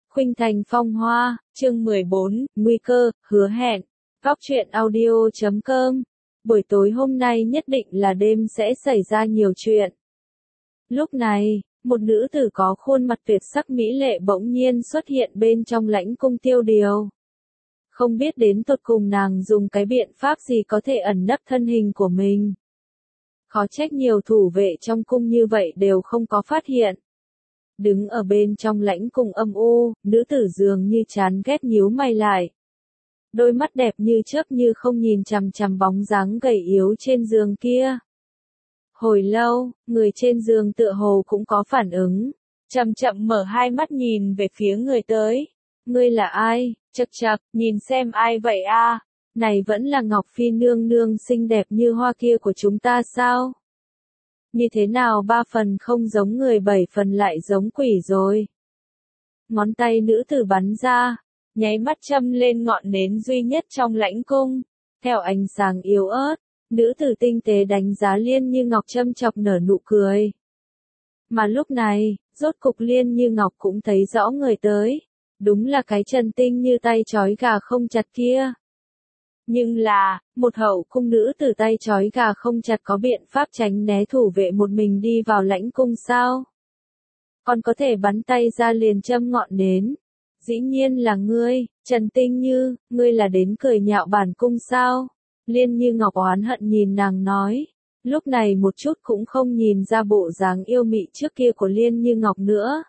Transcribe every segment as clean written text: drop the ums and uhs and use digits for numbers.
Khuynh Thành Phong Hoa, chương 14, Nguy cơ, hứa hẹn. Góc truyện audio.com. Buổi tối hôm nay nhất định là đêm sẽ xảy ra nhiều chuyện. Lúc này, một nữ tử có khuôn mặt tuyệt sắc mỹ lệ bỗng nhiên xuất hiện bên trong lãnh cung Tiêu Điều. Không biết đến tột cùng nàng dùng cái biện pháp gì có thể ẩn nấp thân hình của mình. Khó trách nhiều thủ vệ trong cung như vậy đều không có phát hiện. Đứng ở bên trong lãnh cung âm u, nữ tử dường như chán ghét nhíu mày lại. Đôi mắt đẹp như chớp như không nhìn chằm chằm bóng dáng gầy yếu trên giường kia. Hồi lâu, người trên giường tựa hồ cũng có phản ứng. Chậm chậm mở hai mắt nhìn về phía người tới. Ngươi là ai? Chậc chậc, nhìn xem ai vậy a? Này vẫn là Ngọc Phi nương nương xinh đẹp như hoa kia của chúng ta sao? Như thế nào 3 phần không giống người 7 phần lại giống quỷ rồi? Ngón tay nữ tử bắn ra, nháy mắt châm lên ngọn nến duy nhất trong lãnh cung. Theo ánh sáng yếu ớt, nữ tử tinh tế đánh giá Liên Như Ngọc châm chọc nở nụ cười. Mà lúc này, rốt cục Liên Như Ngọc cũng thấy rõ người tới. Đúng là cái Trần Tinh như tay trói gà không chặt kia. Nhưng là, một hậu cung nữ tử tay trói gà không chặt có biện pháp tránh né thủ vệ một mình đi vào lãnh cung sao? Còn có thể bắn tay ra liền châm ngọn nến. Dĩ nhiên là ngươi, Trần Tinh Như, ngươi là đến cười nhạo bản cung sao? Liên Như Ngọc oán hận nhìn nàng nói. Lúc này một chút cũng không nhìn ra bộ dáng yêu mị trước kia của Liên Như Ngọc nữa.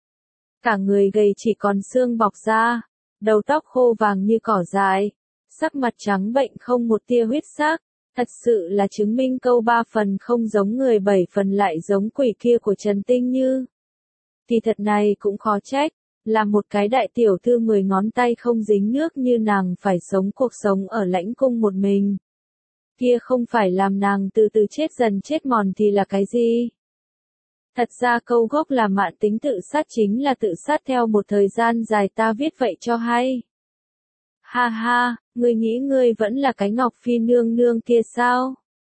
Cả người gầy chỉ còn xương bọc ra, đầu tóc khô vàng như cỏ dại. Sắc mặt trắng bệnh không một tia huyết sắc, thật sự là chứng minh câu 3 phần không giống người 7 phần lại giống quỷ kia của Trần Tinh Như. Thì thật này cũng khó trách, là một cái đại tiểu thư 10 ngón tay không dính nước như nàng phải sống cuộc sống ở lãnh cung một mình. Kia không phải làm nàng từ từ chết dần chết mòn thì là cái gì? Thật ra câu gốc là mạn tính tự sát chính là tự sát theo một thời gian dài ta viết vậy cho hay. Ha ha, ngươi nghĩ ngươi vẫn là cái Ngọc Phi nương nương kia sao?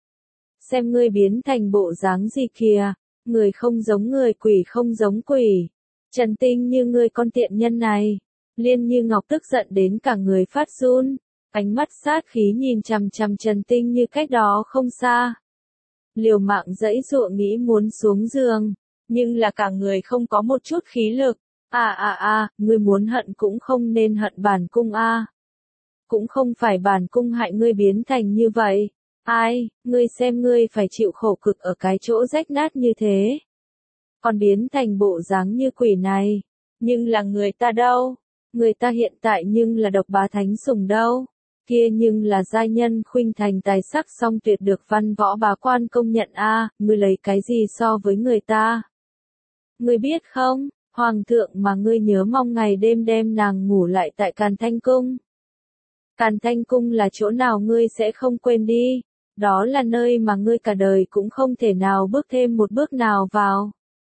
Xem ngươi biến thành bộ dáng gì kìa, người không giống người quỷ không giống quỷ. Trần Tinh Như ngươi con tiện nhân này. Liên Như Ngọc tức giận đến cả người phát run, ánh mắt sát khí nhìn chằm chằm Trần Tinh Như cách đó không xa. Liều mạng giãy giụa nghĩ muốn xuống giường, nhưng là cả người không có một chút khí lực. Ngươi muốn hận cũng không nên hận bản cung a. Cũng không phải bản cung hại ngươi biến thành như vậy. Ai, ngươi xem ngươi phải chịu khổ cực ở cái chỗ rách nát như thế. Còn biến thành bộ dáng như quỷ này. Nhưng là người ta đâu? Người ta hiện tại nhưng là độc bá thánh sủng đâu? Kia nhưng là giai nhân Khuynh Thành tài sắc song tuyệt được văn võ bá quan công nhận a. Ngươi lấy cái gì so với người ta? Ngươi biết không, hoàng thượng mà ngươi nhớ mong ngày đêm đem nàng ngủ lại tại Càn Thanh Cung. Càn Thanh Cung là chỗ nào ngươi sẽ không quên đi, đó là nơi mà ngươi cả đời cũng không thể nào bước thêm một bước nào vào.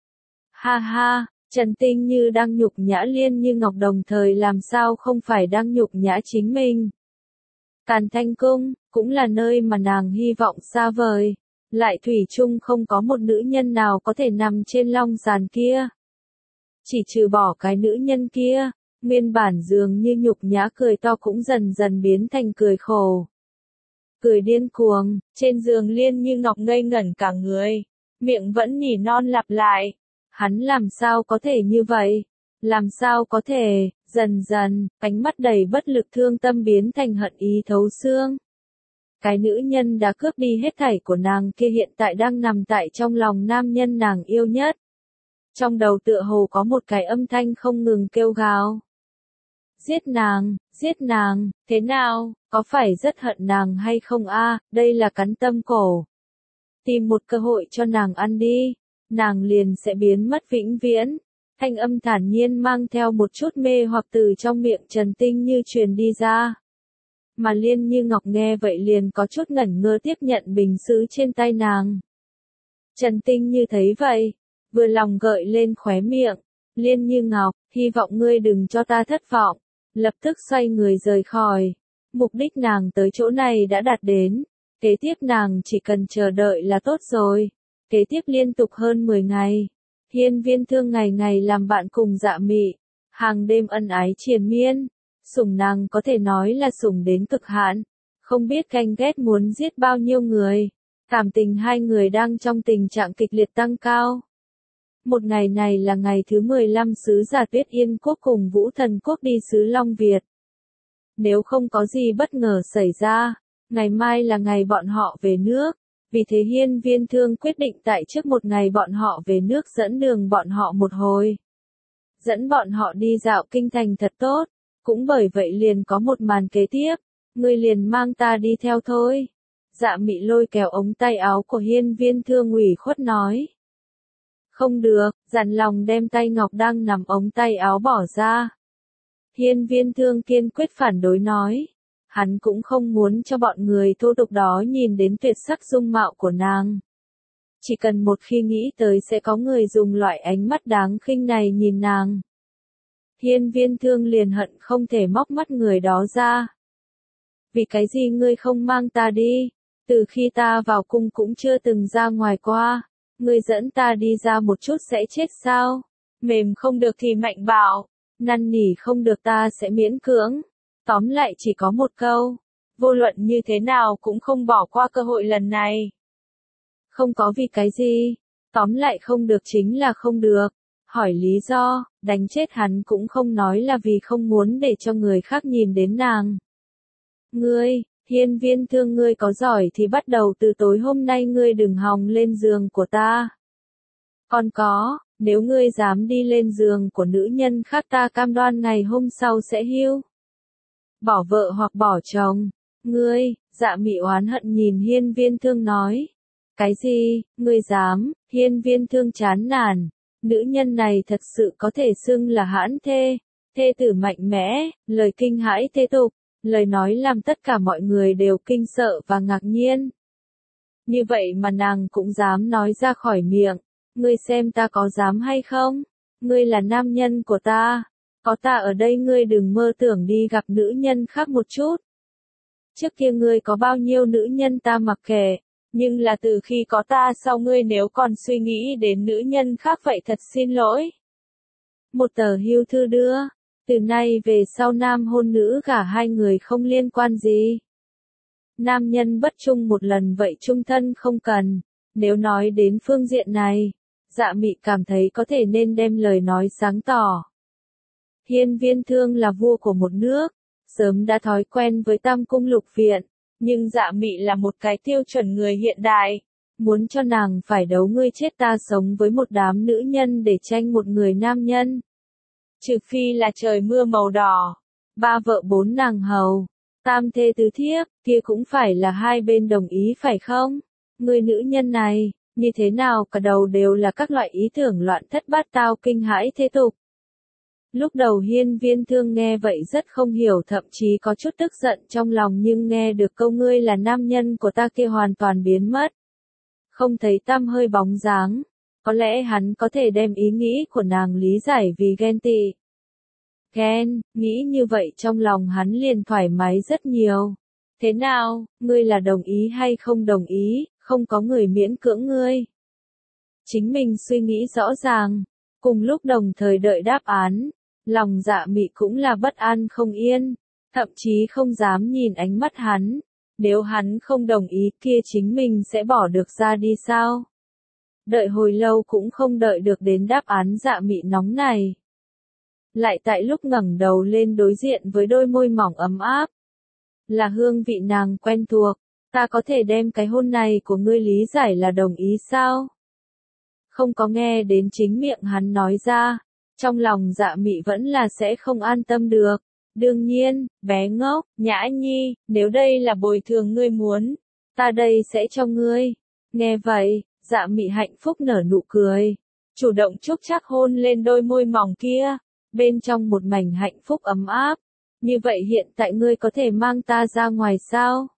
Ha ha, Trần Tinh Như đang nhục nhã Liên Như Ngọc đồng thời làm sao không phải đang nhục nhã chính mình. Càn Thanh Cung, cũng là nơi mà nàng hy vọng xa vời, lại thủy chung không có một nữ nhân nào có thể nằm trên long sàn kia. Chỉ trừ bỏ cái nữ nhân kia. Nguyên bản dường như nhục nhã cười to cũng dần dần biến thành cười khổ. Cười điên cuồng, trên giường Liên Như Ngọc ngây ngẩn cả người, miệng vẫn nỉ non lặp lại. Hắn làm sao có thể như vậy? Làm sao có thể? Dần dần, ánh mắt đầy bất lực thương tâm biến thành hận ý thấu xương. Cái nữ nhân đã cướp đi hết thảy của nàng kia hiện tại đang nằm tại trong lòng nam nhân nàng yêu nhất. Trong đầu tựa hồ có một cái âm thanh không ngừng kêu gào. Giết nàng, thế nào, có phải rất hận nàng hay không a? Đây là cắn tâm cổ. Tìm một cơ hội cho nàng ăn đi, nàng liền sẽ biến mất vĩnh viễn. Thanh âm thản nhiên mang theo một chút mê hoặc từ trong miệng Trần Tinh Như truyền đi ra. Mà Liên Như Ngọc nghe vậy liền có chút ngẩn ngơ tiếp nhận bình sứ trên tay nàng. Trần Tinh Như thấy vậy, vừa lòng gợi lên khóe miệng. Liên Như Ngọc, hy vọng ngươi đừng cho ta thất vọng. Lập tức xoay người rời khỏi. Mục đích nàng tới chỗ này đã đạt đến. Kế tiếp nàng chỉ cần chờ đợi là tốt rồi. Kế tiếp liên tục hơn 10 ngày. Hiên Viên Thương ngày ngày làm bạn cùng Dạ Mị. Hàng đêm ân ái triền miên, sủng nàng có thể nói là sủng đến cực hạn, không biết ganh ghét muốn giết bao nhiêu người. Cảm tình hai người đang trong tình trạng kịch liệt tăng cao. Một ngày này là ngày thứ 15 sứ giả Tuyết Yên Quốc cùng Vũ Thần Quốc đi xứ Long Việt. Nếu không có gì bất ngờ xảy ra, ngày mai là ngày bọn họ về nước, vì thế Hiên Viên Thương quyết định tại trước một ngày bọn họ về nước dẫn đường bọn họ một hồi. Dẫn bọn họ đi dạo kinh thành thật tốt, cũng bởi vậy liền có một màn kế tiếp, ngươi liền mang ta đi theo thôi. Dạ Mị lôi kéo ống tay áo của Hiên Viên Thương ủy khuất nói. Không được, dặn lòng đem tay ngọc đang nằm ống tay áo bỏ ra. Hiên Viên Thương kiên quyết phản đối nói. Hắn cũng không muốn cho bọn người thô tục đó nhìn đến tuyệt sắc dung mạo của nàng. Chỉ cần một khi nghĩ tới sẽ có người dùng loại ánh mắt đáng khinh này nhìn nàng. Hiên Viên Thương liền hận không thể móc mắt người đó ra. Vì cái gì ngươi không mang ta đi? Từ khi ta vào cung cũng chưa từng ra ngoài qua. Ngươi dẫn ta đi ra một chút sẽ chết sao? Mềm không được thì mạnh bạo. Năn nỉ không được ta sẽ miễn cưỡng. Tóm lại chỉ có một câu. Vô luận như thế nào cũng không bỏ qua cơ hội lần này. Không có vì cái gì. Tóm lại không được chính là không được. Hỏi lý do, đánh chết hắn cũng không nói là vì không muốn để cho người khác nhìn đến nàng. Ngươi, Hiên Viên Thương, ngươi có giỏi thì bắt đầu từ tối hôm nay ngươi đừng hòng lên giường của ta. Còn có, nếu ngươi dám đi lên giường của nữ nhân khác ta cam đoan ngày hôm sau sẽ hưu. Bỏ vợ hoặc bỏ chồng. Ngươi, Dạ Mị oán hận nhìn Hiên Viên Thương nói. Cái gì, ngươi dám? Hiên Viên Thương chán nản. Nữ nhân này thật sự có thể xưng là hãn thê. Thê tử mạnh mẽ, lời kinh hãi thế tục. Lời nói làm tất cả mọi người đều kinh sợ và ngạc nhiên. Như vậy mà nàng cũng dám nói ra khỏi miệng. Ngươi xem ta có dám hay không? Ngươi là nam nhân của ta. Có ta ở đây ngươi đừng mơ tưởng đi gặp nữ nhân khác một chút. Trước kia ngươi có bao nhiêu nữ nhân ta mặc kệ. Nhưng là từ khi có ta sau ngươi nếu còn suy nghĩ đến nữ nhân khác vậy thật xin lỗi. Một tờ hưu thư đưa. Từ nay về sau nam hôn nữ cả hai người không liên quan gì. Nam nhân bất trung một lần vậy chung thân không cần. Nếu nói đến phương diện này, Dạ Mị cảm thấy có thể nên đem lời nói sáng tỏ. Hiên Viên Thương là vua của một nước, sớm đã thói quen với tam cung lục viện, nhưng Dạ Mị là một cái tiêu chuẩn người hiện đại. Muốn cho nàng phải đấu ngươi chết ta sống với một đám nữ nhân để tranh một người nam nhân. Trừ phi là trời mưa màu đỏ, ba vợ bốn nàng hầu, tam thê tứ thiếp, kia cũng phải là hai bên đồng ý phải không? Người nữ nhân này, như thế nào cả đầu đều là các loại ý tưởng loạn thất bát tao kinh hãi thế tục. Lúc đầu Hiên Viên Thương nghe vậy rất không hiểu, thậm chí có chút tức giận trong lòng, nhưng nghe được câu ngươi là nam nhân của ta kia hoàn toàn biến mất. Không thấy tăm hơi bóng dáng. Có lẽ hắn có thể đem ý nghĩ của nàng lý giải vì ghen tị. Ghen, nghĩ như vậy trong lòng hắn liền thoải mái rất nhiều. Thế nào, ngươi là đồng ý hay không đồng ý, không có người miễn cưỡng ngươi. Chính mình suy nghĩ rõ ràng, cùng lúc đồng thời đợi đáp án, lòng Dạ Mị cũng là bất an không yên, thậm chí không dám nhìn ánh mắt hắn. Nếu hắn không đồng ý kia chính mình sẽ bỏ được ra đi sao? Đợi hồi lâu cũng không đợi được đến đáp án, Dạ Mị nóng này. Lại tại lúc ngẩng đầu lên đối diện với đôi môi mỏng ấm áp. Là hương vị nàng quen thuộc, ta có thể đem cái hôn này của ngươi lý giải là đồng ý sao? Không có nghe đến chính miệng hắn nói ra, trong lòng Dạ Mị vẫn là sẽ không an tâm được. Đương nhiên, bé ngốc, Nhã Nhi, nếu đây là bồi thường ngươi muốn, ta đây sẽ cho ngươi. Nghe vậy, Dạ Mị hạnh phúc nở nụ cười, chủ động chúc chắc hôn lên đôi môi mỏng kia, bên trong một mảnh hạnh phúc ấm áp. Như vậy hiện tại ngươi có thể mang ta ra ngoài sao?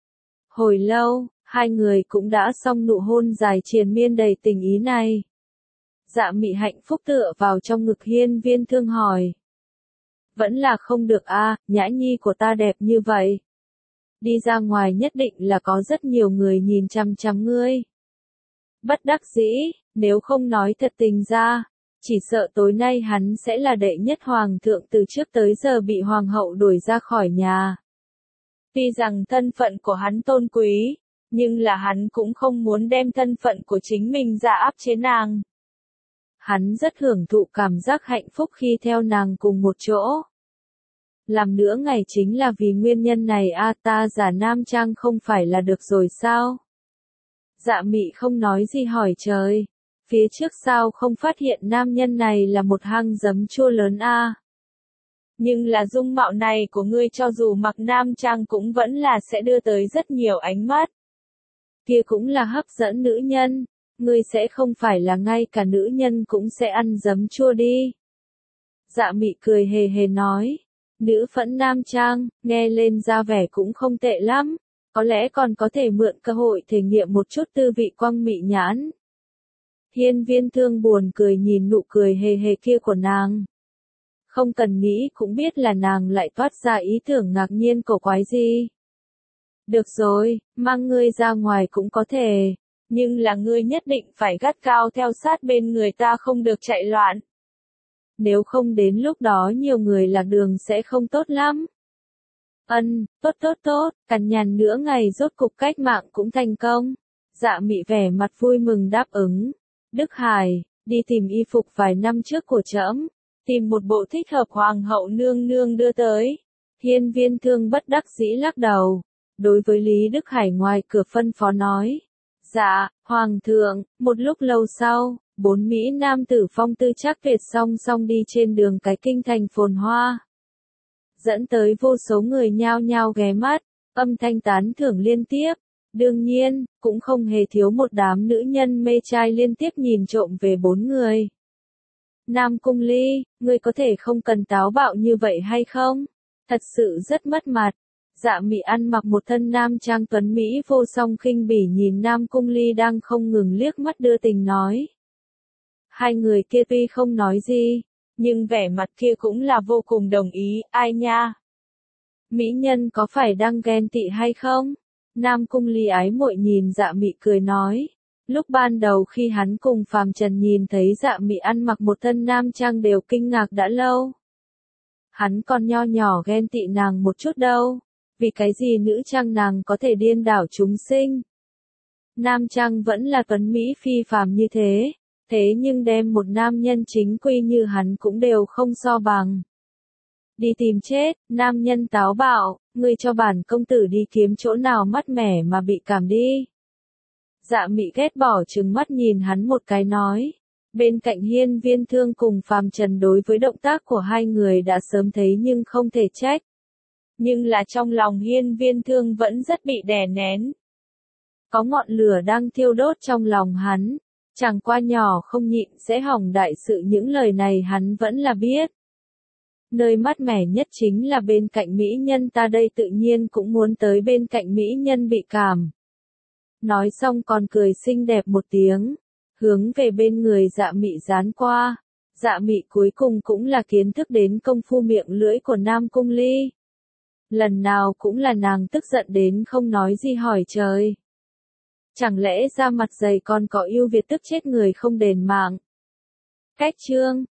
Hồi lâu, hai người cũng đã xong nụ hôn dài triền miên đầy tình ý này. Dạ Mị hạnh phúc tựa vào trong ngực Hiên Viên Thương hỏi. Vẫn là không được a, Nhã Nhi của ta đẹp như vậy. Đi ra ngoài nhất định là có rất nhiều người nhìn chăm chăm ngươi. Bất đắc dĩ, nếu không nói thật tình ra, chỉ sợ tối nay hắn sẽ là đệ nhất hoàng thượng từ trước tới giờ bị hoàng hậu đuổi ra khỏi nhà. Tuy rằng thân phận của hắn tôn quý, nhưng là hắn cũng không muốn đem thân phận của chính mình ra áp chế nàng. Hắn rất hưởng thụ cảm giác hạnh phúc khi theo nàng cùng một chỗ. Làm nửa ngày chính là vì nguyên nhân này ta giả nam trang không phải là được rồi sao? Dạ mị không nói gì hỏi trời. Phía trước sao không phát hiện nam nhân này là một hang giấm chua lớn Nhưng là dung mạo này của ngươi cho dù mặc nam trang cũng vẫn là sẽ đưa tới rất nhiều ánh mắt. Kia cũng là hấp dẫn nữ nhân, ngươi sẽ không phải là ngay cả nữ nhân cũng sẽ ăn giấm chua đi. Dạ mị cười hề hề nói, nữ phẫn nam trang, nghe lên ra vẻ cũng không tệ lắm, có lẽ còn có thể mượn cơ hội thể nghiệm một chút tư vị quang mị nhãn. Hiên Viên Thương buồn cười nhìn nụ cười hề hề kia của nàng. Không cần nghĩ cũng biết là nàng lại toát ra ý tưởng ngạc nhiên cổ quái gì. Được rồi, mang ngươi ra ngoài cũng có thể, nhưng là ngươi nhất định phải gắt cao theo sát bên người ta không được chạy loạn. Nếu không đến lúc đó nhiều người lạc đường sẽ không tốt lắm. Tốt, cằn nhằn nửa ngày rốt cục cách mạng cũng thành công. Dạ mị vẻ mặt vui mừng đáp ứng. Đức Hải, đi tìm y phục vài năm trước của trẫm, tìm một bộ thích hợp hoàng hậu nương nương đưa tới. Hiên Viên Thương bất đắc dĩ lắc đầu. Đối với Lý Đức Hải ngoài cửa phân phó nói. Dạ, hoàng thượng, một lúc lâu sau, 4 Mỹ nam tử phong tư trác Việt song song đi trên đường cái kinh thành phồn hoa. Dẫn tới vô số người nhao nhao ghé mắt, âm thanh tán thưởng liên tiếp. Đương nhiên, cũng không hề thiếu một đám nữ nhân mê trai liên tiếp nhìn trộm về 4 người. Nam Cung Ly, ngươi có thể không cần táo bạo như vậy hay không? Thật sự rất mất mặt. Dạ mị ăn mặc một thân nam trang tuấn Mỹ vô song khinh bỉ nhìn Nam Cung Ly đang không ngừng liếc mắt đưa tình nói. Hai người kia tuy không nói gì, nhưng vẻ mặt kia cũng là vô cùng đồng ý, ai nha? Mỹ nhân có phải đang ghen tị hay không? Nam Cung Ly ái muội nhìn dạ mị cười nói. Lúc ban đầu khi hắn cùng Phàm Trần nhìn thấy dạ mị ăn mặc một thân nam trang đều kinh ngạc đã lâu. Hắn còn nho nhỏ ghen tị nàng một chút đâu. Vì cái gì nữ trang nàng có thể điên đảo chúng sinh. Nam trang vẫn là tuấn Mỹ phi phàm như thế. Thế nhưng đem một nam nhân chính quy như hắn cũng đều không so bằng. Đi tìm chết, nam nhân táo bạo, ngươi cho bản công tử đi kiếm chỗ nào mát mẻ mà bị cảm đi. Dạ mị ghét bỏ trừng mắt nhìn hắn một cái nói. Bên cạnh Hiên Viên Thương cùng Phàm Trần đối với động tác của hai người đã sớm thấy nhưng không thể trách. Nhưng là trong lòng Hiên Viên Thương vẫn rất bị đè nén. Có ngọn lửa đang thiêu đốt trong lòng hắn. Chẳng qua nhỏ không nhịn sẽ hỏng đại sự, những lời này hắn vẫn là biết. Nơi mát mẻ nhất chính là bên cạnh mỹ nhân, ta đây tự nhiên cũng muốn tới bên cạnh mỹ nhân bị cảm. Nói xong còn cười xinh đẹp một tiếng, hướng về bên người dạ mị dán qua. Dạ mị cuối cùng cũng là kiến thức đến công phu miệng lưỡi của Nam Cung Ly. Lần nào cũng là nàng tức giận đến không nói gì hỏi trời. Chẳng lẽ da mặt dày còn có ưu việt tức chết người không đền mạng. Cách chương